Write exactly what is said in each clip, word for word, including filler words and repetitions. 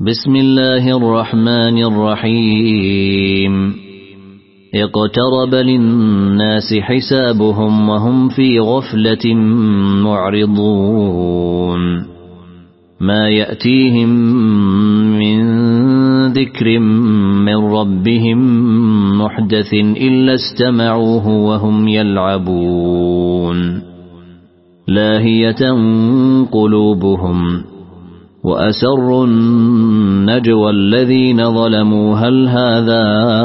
بسم الله الرحمن الرحيم اقترب للناس حسابهم وهم في غفلة معرضون ما يأتيهم من ذكر من ربهم محدث إلا استمعوه وهم يلعبون لاهية قلوبهم وأسروا النجوى الذين ظلموا هل هذا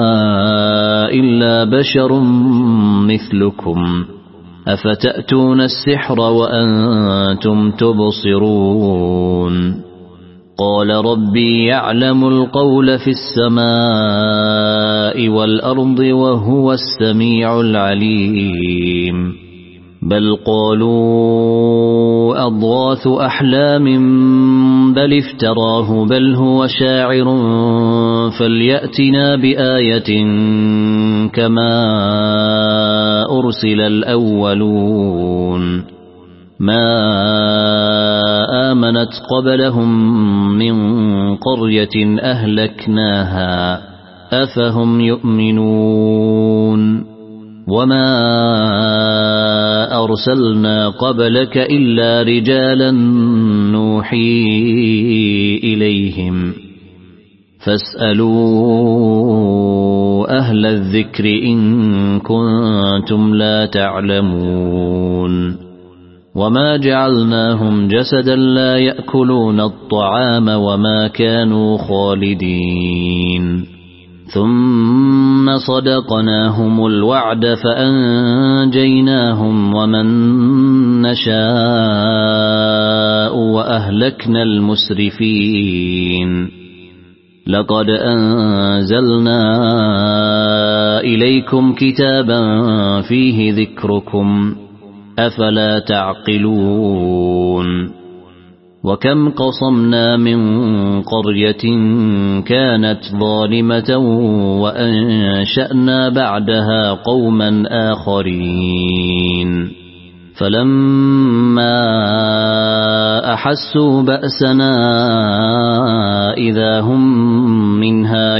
إلا بشر مثلكم أفتأتون السحر وأنتم تبصرون قال ربي يعلم القول في السماء والأرض وهو السميع العليم بل قالوا أضغاث أحلام بل افتراه بل هو شاعر فليأتنا بآية كما أرسل الأولون ما آمنت قبلهم من قرية أهلكناها أفهم يؤمنون وما أرسلنا قبلك إلا رجالا نوحي إليهم فاسألوا أهل الذكر إن كنتم لا تعلمون وما جعلناهم جسدا لا يأكلون الطعام وما كانوا خالدين ثم صدقناهم الوعد فأنجيناهم ومن نشاء وأهلكنا المسرفين لقد أنزلنا إليكم كتابا فيه ذكركم أفلا تعقلون وكم قصمنا من قرية كانت ظالمة وأنشأنا بعدها قوما آخرين فلما أحسوا بأسنا إذا هم منها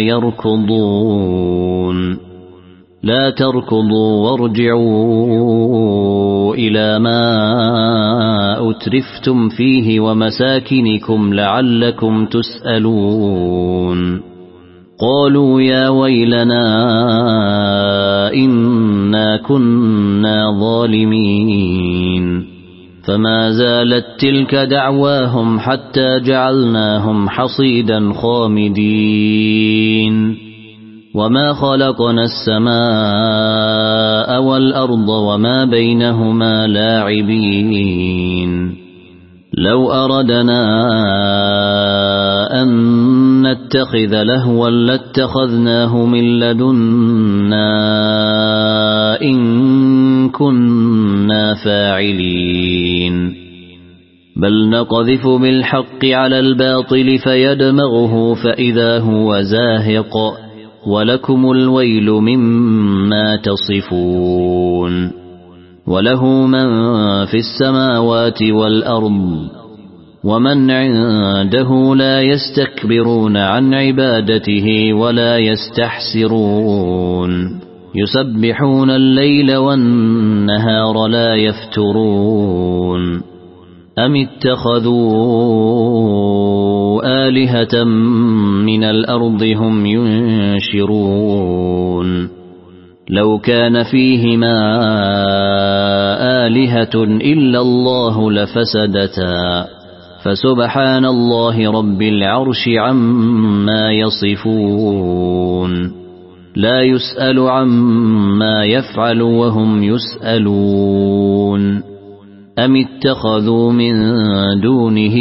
يركضون لا تركضوا وارجعوا إلى ما أترفتم فيه ومساكنكم لعلكم تسألون قالوا يا ويلنا إنا كنا ظالمين فما زالت تلك دعواهم حتى جعلناهم حصيدا خامدين وما خلقنا السماء والأرض وما بينهما لاعبين لو أردنا أن نتخذ لهوا لاتخذناه من لدنا إن كنا فاعلين بل نقذف بالحق على الباطل فيدمغه فإذا هو زاهق ولكم الويل مما تصفون وله من في السماوات والأرض ومن عنده لا يستكبرون عن عبادته ولا يستحسرون يسبحون الليل والنهار لا يفترون أم اتخذوا آلهة من الأرض هم ينشرون لو كان فيهما آلهة إلا الله لفسدتا فسبحان الله رب العرش عما يصفون لا يسأل عما يفعل وهم يسألون أم اتخذوا من دونه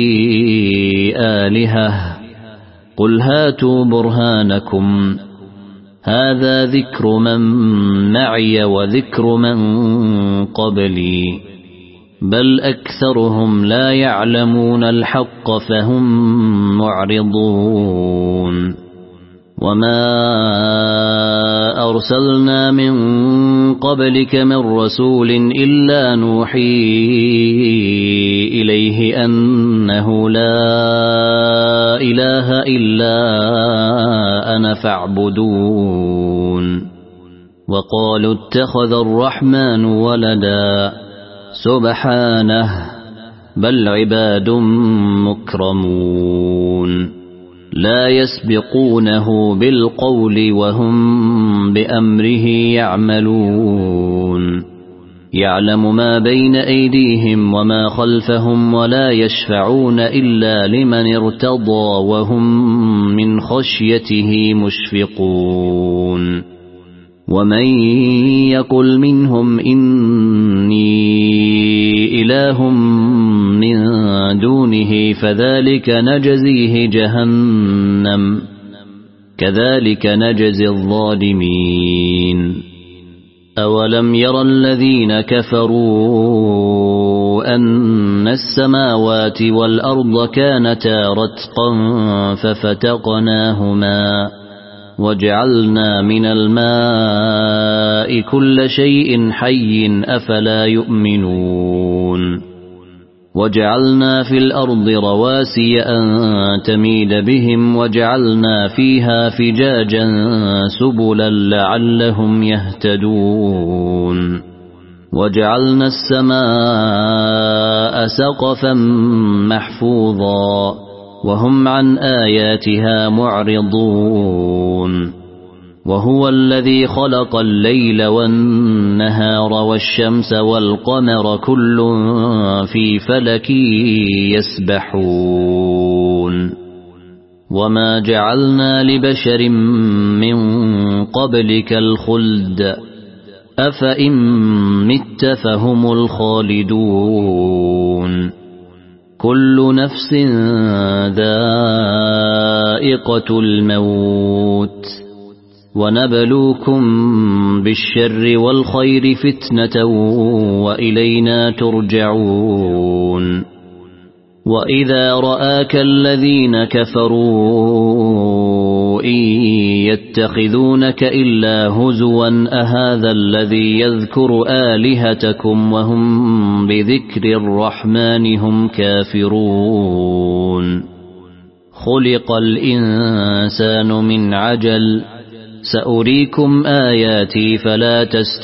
آلهة قل هاتوا برهانكم هذا ذكر من معي وذكر من قبلي بل أكثرهم لا يعلمون الحق فهم معرضون وما أرسلنا من قبلك من رسول إلا نوحي إليه أنه لا إله إلا أنا فاعبدون وقالوا اتخذ الرحمن ولدا سبحانه بل عباد مكرمون لا يسبقونه بالقول وهم بأمره يعملون يعلم ما بين أيديهم وما خلفهم ولا يشفعون إلا لمن ارتضى وهم من خشيته مشفقون ومن يقل منهم إني إله من دونه فذلك نجزيه جهنم كذلك نجزي الظالمين أولم ير الذين كفروا أن السماوات والأرض كانتا رتقا ففتقناهما وجعلنا من الماء كل شيء حي أفلا يؤمنون وجعلنا في الأرض رواسي أن تميد بهم وجعلنا فيها فجاجا سبلا لعلهم يهتدون وجعلنا السماء سقفا محفوظا وهم عن آياتها معرضون وهو الذي خلق الليل والنهار والشمس والقمر كل في فلك يسبحون وما جعلنا لبشر من قبلك الخلد أفإن مت فهم الخالدون كل نفس ذائقة الموت ونبلوكم بالشر والخير فتنة وإلينا ترجعون وإذا رآك الذين كفروا إن يتخذونك إلا هزوا أهذا الذي يذكر آلهتكم وهم بذكر الرحمن هم كافرون خلق الإنسان من عجل سأريكم آياتي فلا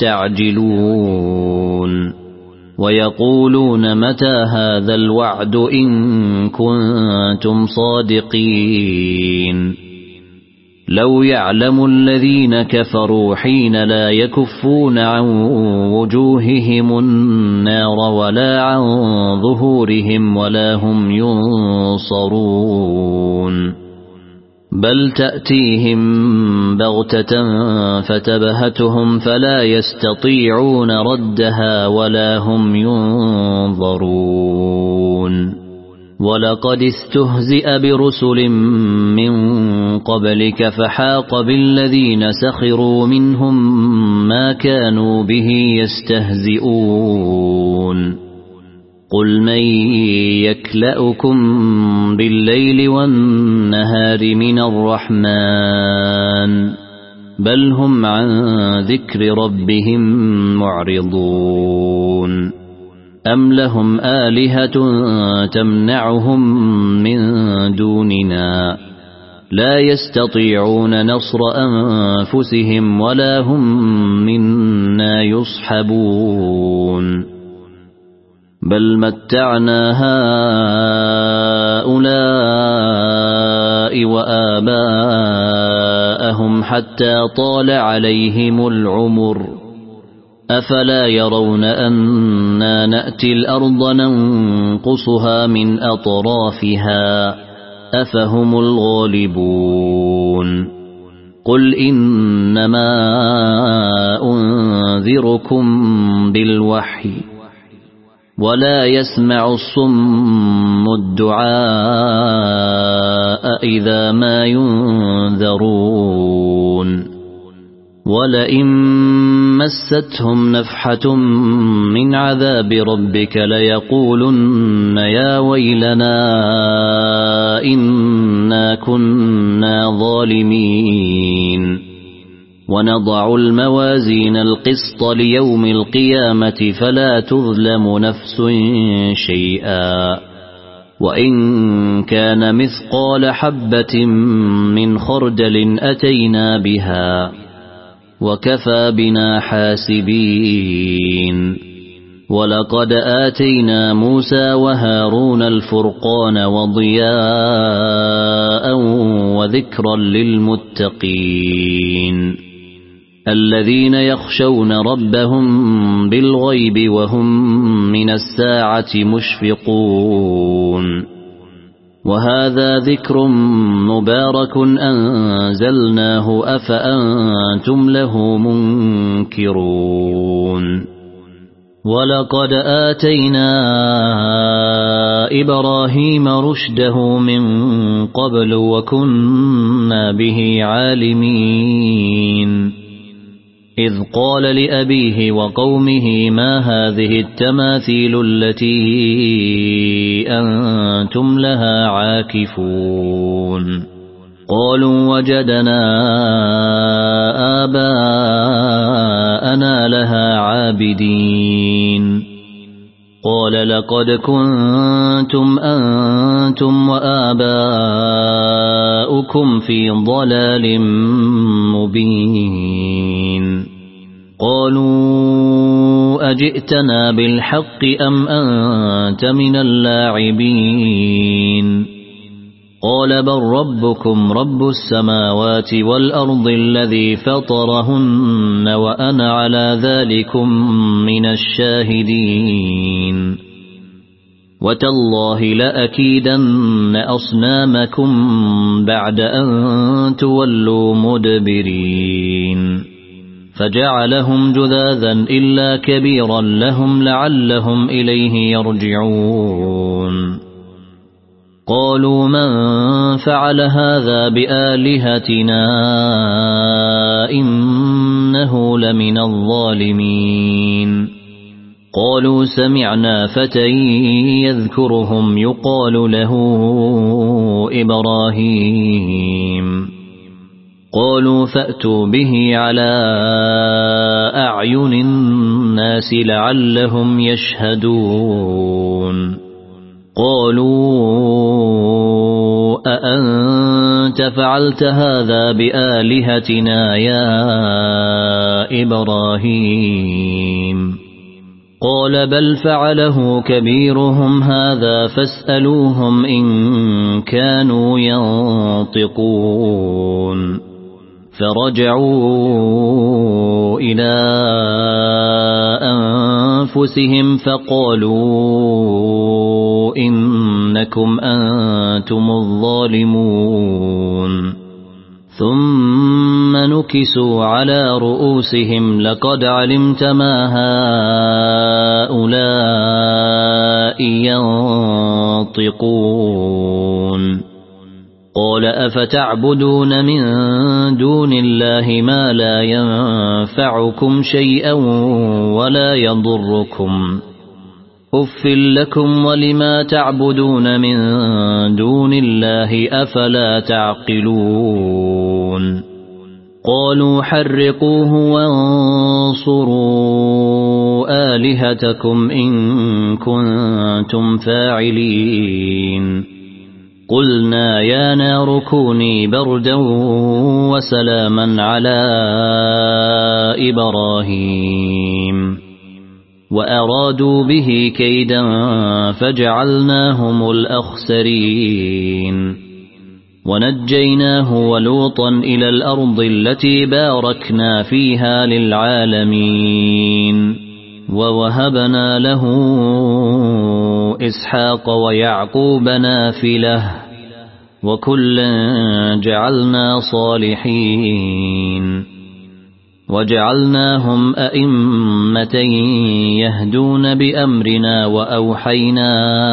تستعجلون ويقولون متى هذا الوعد إن كنتم صادقين لو يعلم الذين كفروا حين لا يكفون عن وجوههم النار ولا عن ظهورهم ولا هم ينصرون بل تأتيهم بغتة فتبهتهم فلا يستطيعون ردها ولا هم ينظرون ولقد استهزئ برسل من قبلك فحاق بالذين سخروا منهم ما كانوا به يستهزئون قل من يكلأكم بالليل والنهار من الرحمن بل هم عن ذكر ربهم معرضون أم لهم آلهة تمنعهم من دوننا لا يستطيعون نصر أنفسهم ولا هم منا يصحبون بل متعنا هؤلاء وآباءهم حتى طال عليهم العمر أفلا يرون أنا نأتي الأرض ننقصها من أطرافها أفهم الغالبون قل إنما أنذركم بالوحي ولا يسمع الصم الدعاء إذا ما ينذرون ولئن مستهم نفحة من عذاب ربك ليقولن يا ويلنا إنا كنا ظالمين ونضع الموازين القسط ليوم القيامة فلا تظلم نفس شيئا وإن كان مثقال حبة من خردل أتينا بها وكفى بنا حاسبين ولقد آتينا موسى وهارون الفرقان وضياء وذكرا للمتقين الذين يخشون ربهم بالغيب وهم من الساعة مشفقون وهذا ذكر مبارك أنزلناه أفأنتم له منكرون ولقد آتينا إبراهيم رشده من قبل وكنا به عالمين إذ قال لأبيه وقومه ما هذه التماثيل التي أنتم لها عاكفون قالوا وجدنا آباءنا لها عابدين قال لقد كنتم أنتم وآباؤكم في ضلال مبين قالوا أجئتنا بالحق أم أنت من اللاعبين قال بل ربكم رب السماوات والأرض الذي فطرهن وأنا على ذلكم من الشاهدين وتالله لأكيدن أصنامكم بعد أن تولوا مدبرين فجعلهم جذاذا إلا كبيرا لهم لعلهم إليه يرجعون قالوا من فعل هذا بآلهتنا إنه لمن الظالمين قالوا سمعنا فتى يذكرهم يقال له إبراهيم قالوا فأتوا به على أعين الناس لعلهم يشهدون قالوا أأنت فعلت هذا بآلهتنا يا إبراهيم قال بل فعله كبيرهم هذا فاسألوهم إن كانوا ينطقون فرجعوا إلى أنفسهم فقالوا إنكم أنتم الظالمون ثم نكسوا على رؤوسهم لقد علمت ما هؤلاء ينطقون قال أفتعبدون من دون الله ما لا ينفعكم شيئا ولا يضركم أف لكم ولما تعبدون من دون الله أفلا تعقلون قالوا حرقوه وانصروا آلهتكم إن كنتم فاعلين قلنا يا نار كوني بردا وسلاما على إبراهيم وأرادوا به كيدا فجعلناهم الأخسرين ونجيناه ولوطا إلى الأرض التي باركنا فيها للعالمين ووهبنا له إسحاق ويعقوب نافلة وكلا جعلنا صالحين وجعلناهم أئمة يهدون بأمرنا وأوحينا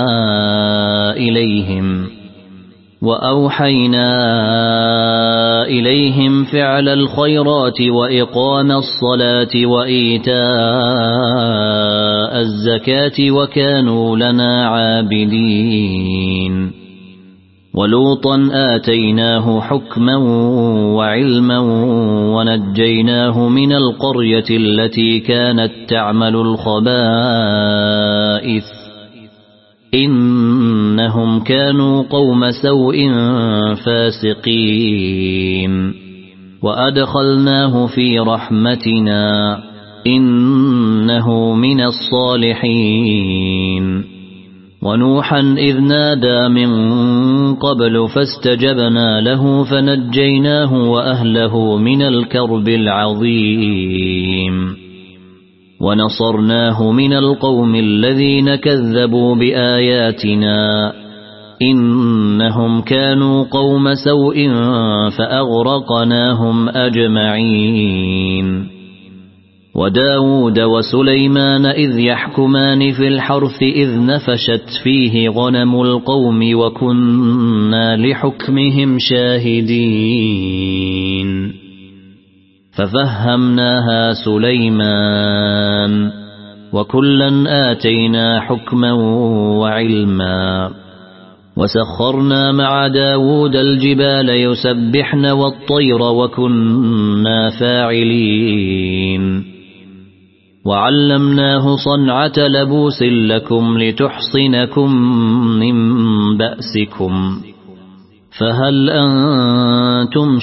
إليهم وأوحينا إليهم فعل الخيرات وإقام الصلاة وإيتاء الزكاة وكانوا لنا عابدين ولوطا آتيناه حكما وعلما ونجيناه من القرية التي كانت تعمل الخبائث إنهم كانوا قوم سوء فاسقين وأدخلناه في رحمتنا إنه من الصالحين ونوحا إذ نادى من قبل فاستجبنا له فنجيناه وأهله من الكرب العظيم ونصرناه من القوم الذين كذبوا بآياتنا إنهم كانوا قوم سوء فأغرقناهم أجمعين وداود وسليمان إذ يحكمان في الحرث إذ نفشت فيه غنم القوم وكنا لحكمهم شاهدين ففهمناها سليمان وكلا آتينا حكما وعلما وسخرنا مع داود الجبال يسبحن والطير وكنا فاعلين وعلمناه صنعة لبوس لكم لتحصنكم من بأسكم فهل أنتم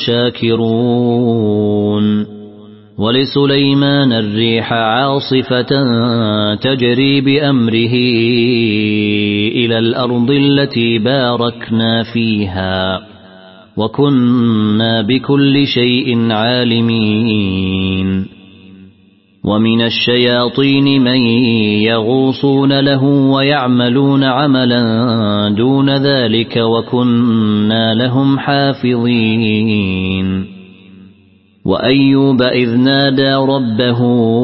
شاكرون ولسليمان الريح عاصفة تجري بأمره إلى الأرض التي باركنا فيها وكنا بكل شيء عالمين ومن الشياطين من يغوصون له ويعملون عملا دون ذلك وكنا لهم حافظين وأيوب إذ نادى ربه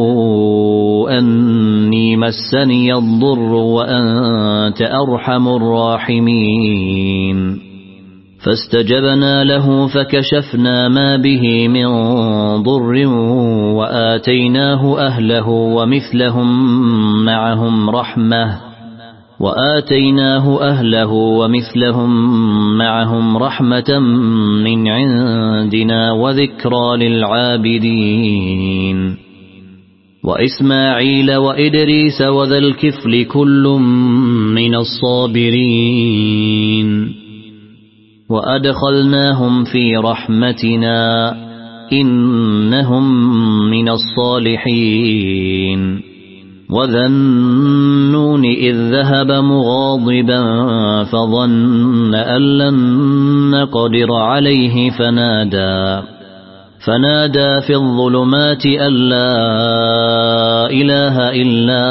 أني مسني الضر وأنت أرحم الراحمين فاستجبنا له فكشفنا ما به من ضر وآتيناه أهله ومثلهم معهم رحمة وآتيناه أهله ومثلهم معهم رحمة من عندنا وذكرى للعابدين وإسماعيل وإدريس وذا الكفل كل من الصابرين وأدخلناهم في رحمتنا إنهم من الصالحين وذا النون إذ ذهب مغاضبا فظن أن لن نقدر عليه فنادى فنادى في الظلمات أن لا إله إلا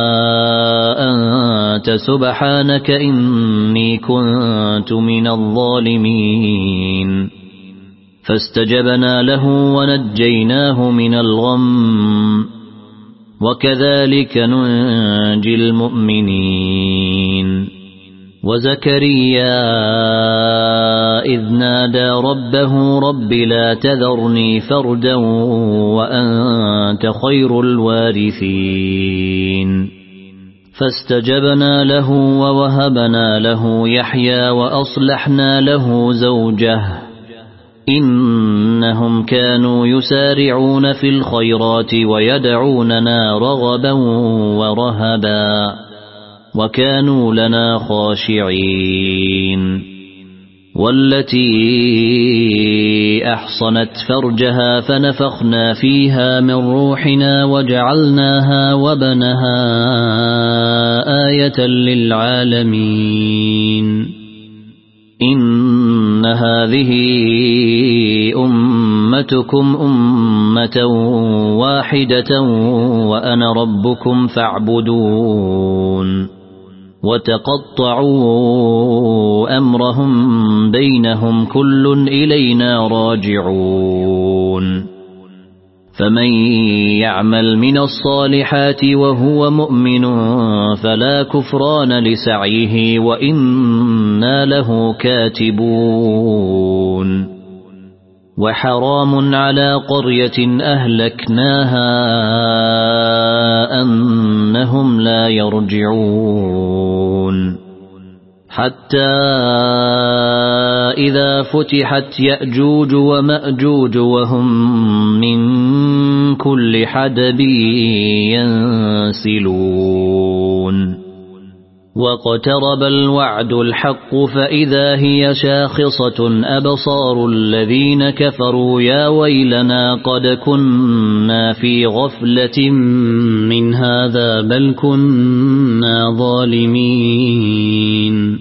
أنت سبحانك إني كنت من الظالمين فاستجبنا له ونجيناه من الغم وكذلك ننجي المؤمنين وزكريا إذ نادى ربه رب لا تذرني فردا وأنت خير الوارثين فاستجبنا له ووهبنا له يحيى وأصلحنا له زوجه إنهم كانوا يسارعون في الخيرات ويدعوننا رغبا ورهبا وكانوا لنا خاشعين والتي أحصنت فرجها فنفخنا فيها من روحنا وجعلناها وبنها آية للعالمين إن هذه أمتكم أمة واحدة وأنا ربكم فاعبدون وتقطعوا أمرهم بينهم كل إلينا راجعون فمن يعمل من الصالحات وهو مؤمن فلا كفران لسعيه وإنا له كاتبون وحرام على قرية أهلكناها أنهم لا يرجعون حتى إذا فتحت يأجوج ومأجوج وهم من كل حدب ينسلون واقترب الوعد الحق فإذا هي شاخصة أبصار الذين كفروا يا ويلنا قد كنا في غفلة من هذا بل كنا ظالمين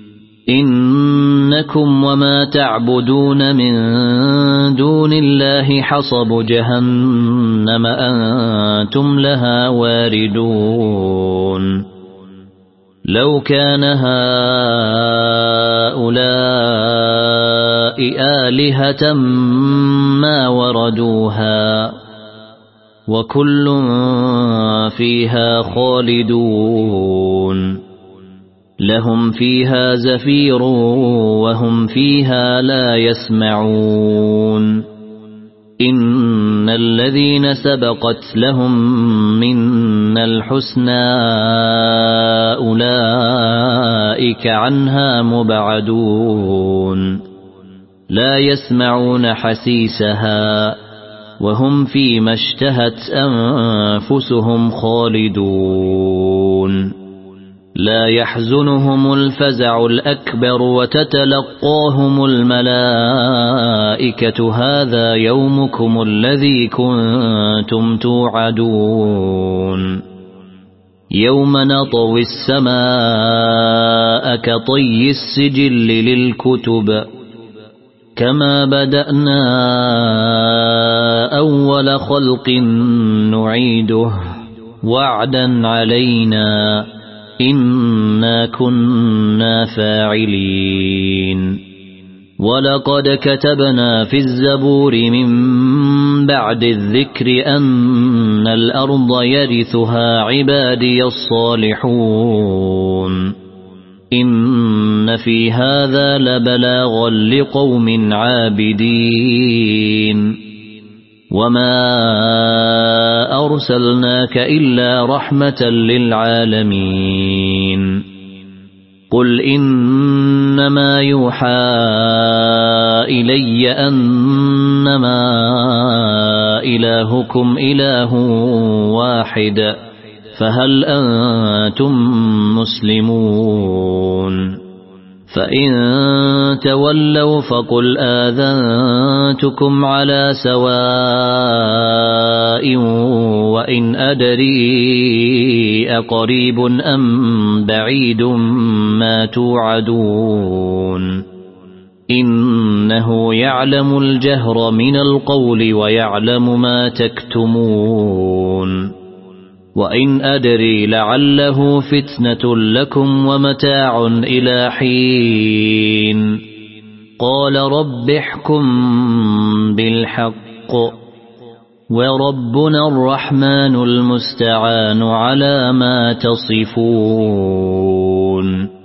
إنكم وما تعبدون من دون الله حصب جهنم أنتم لها واردون لو كان هؤلاء آلهة ما وردوها وكل فيها خالدون لهم فيها زفير وهم فيها لا يسمعون إن الذين سبقت لهم منا الحسنى أولئك عنها مبعدون لا يسمعون حسيسها وهم فيما اشتهت أنفسهم خالدون لا يحزنهم الفزع الأكبر وتتلقاهم الملائكة هذا يومكم الذي كنتم توعدون يوم نطوي السماء كطي السجل للكتب كما بدأنا أول خلق نعيده وعدا علينا إنا كنا فاعلين ولقد كتبنا في الزبور من بعد الذكر أن الأرض يرثها عبادي الصالحون إن في هذا لبلاغا لقوم عابدين وما أرسلناك إلا رحمة للعالمين قل إنما يوحى إلي أنما إلهكم إله واحد فهل أنتم مسلمون فإن تولوا فقل آذنتكم على سواء وإن أدري أقريب أم بعيد ما توعدون إنه يعلم الجهر من القول ويعلم ما تكتمون وإن أدري لعله فتنة لكم ومتاع إلى حين قال رب احكم بالحق وربنا الرحمن المستعان على ما تصفون.